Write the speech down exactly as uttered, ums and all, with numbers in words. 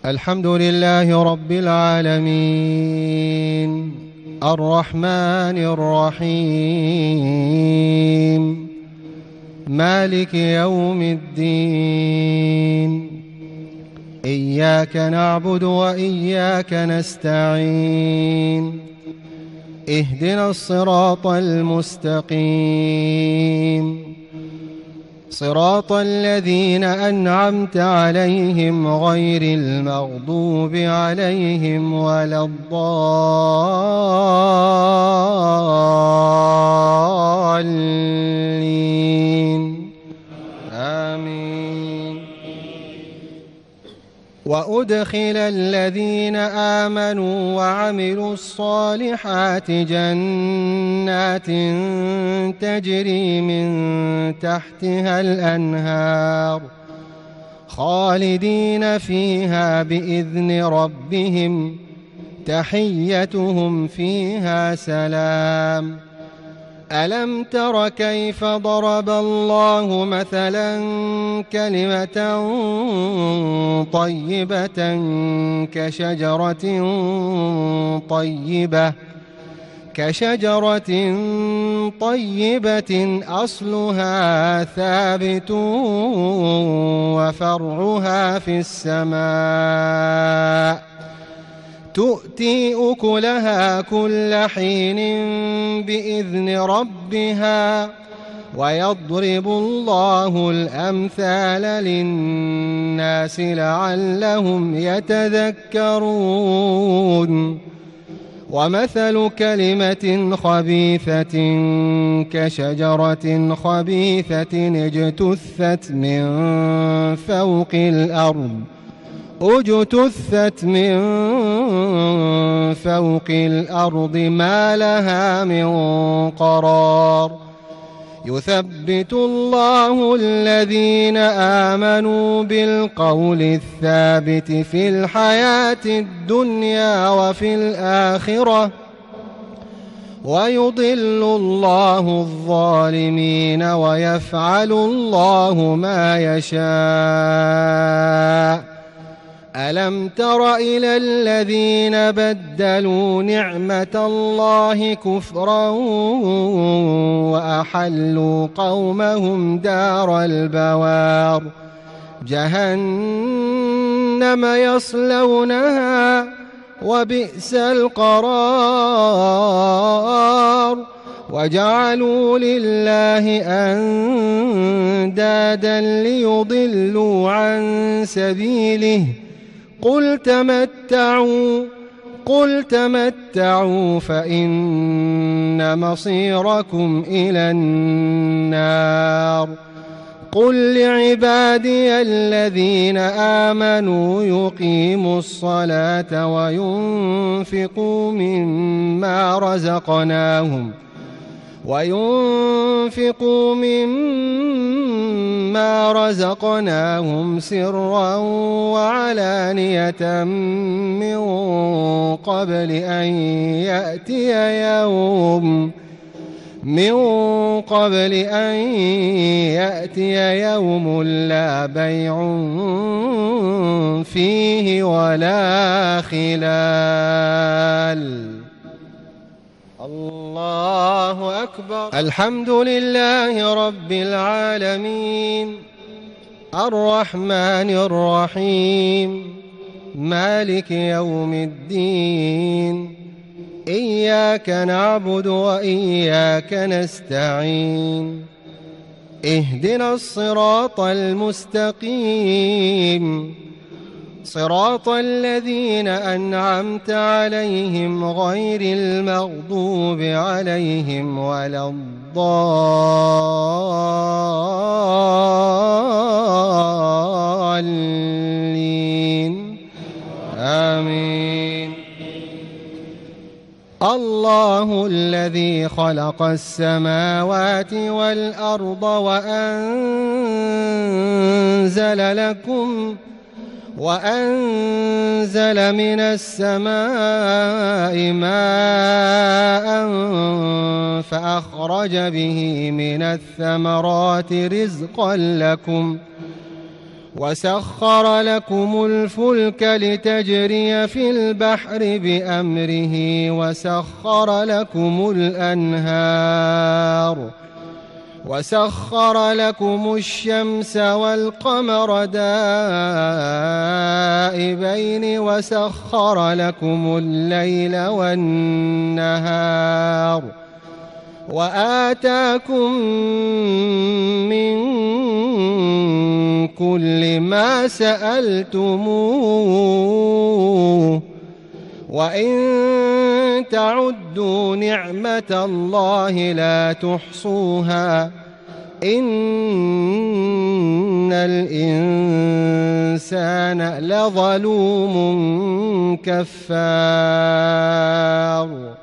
الحمد لله رب العالمين الرحمن الرحيم مالك يوم الدين إياك نعبد وإياك نستعين اهدنا الصراط المستقيم صراط الذين أنعمت عليهم غير المغضوب عليهم ولا الضالين آمين. وأدخل الذين آمنوا وعملوا الصالحات جنات تجري من تحتها الأنهار خالدين فيها بإذن ربهم تحيتهم فيها سلام. ألم تر كيف ضرب الله مثلا كلمة طيبة كشجرة طيبة كشجرة طيبة أصلها ثابت وفرعها في السماء تؤتي أكلها كل حين بإذن ربها ويضرب الله الأمثال للناس لعلهم يتذكرون. ومثل كلمة خبيثة كشجرة خبيثة اجتثت من فوق الأرض اجتثت من فوق الأرض ما لها من قرار. يثبت الله الذين آمنوا بالقول الثابت في الحياة الدنيا وفي الآخرة ويضل الله الظالمين ويفعل الله ما يشاء. ألم تر إلى الذين بدلوا نعمة الله كفرا وأحلوا قومهم دار البوار جهنم يصلونها وبئس القرار. وجعلوا لله أندادا ليضلوا عن سبيله قل تمتعوا قل تمتعوا فإن مصيركم إلى النار. قل لعبادي الذين آمنوا يقيموا الصلاة وينفقوا مما رزقناهم وينفقوا مما رزقناهم سرا وعلانية من قبل أن يأتي يوم من قبل أن يأتي يوم لا بيع فيه ولا خلال. الله أكبر. الحمد لله رب العالمين الرحمن الرحيم مالك يوم الدين إياك نعبد وإياك نستعين اهدنا الصراط المستقيم صراط الذين أنعمت عليهم غير المغضوب عليهم ولا الضالين آمين. الله الذي خلق السماوات والأرض وأنزل لكم وأنزل من السماء ماء فأخرج به من الثمرات رزقا لكم وسخر لكم الفلك لتجري في البحر بأمره وسخر لكم الأنهار وسخر لكم الشمس والقمر دائبين وسخر لكم الليل والنهار وآتاكم من كل ما سألتموه وإن تعدوا نعمة الله لا تحصوها إن الإنسان لظلوم كفار.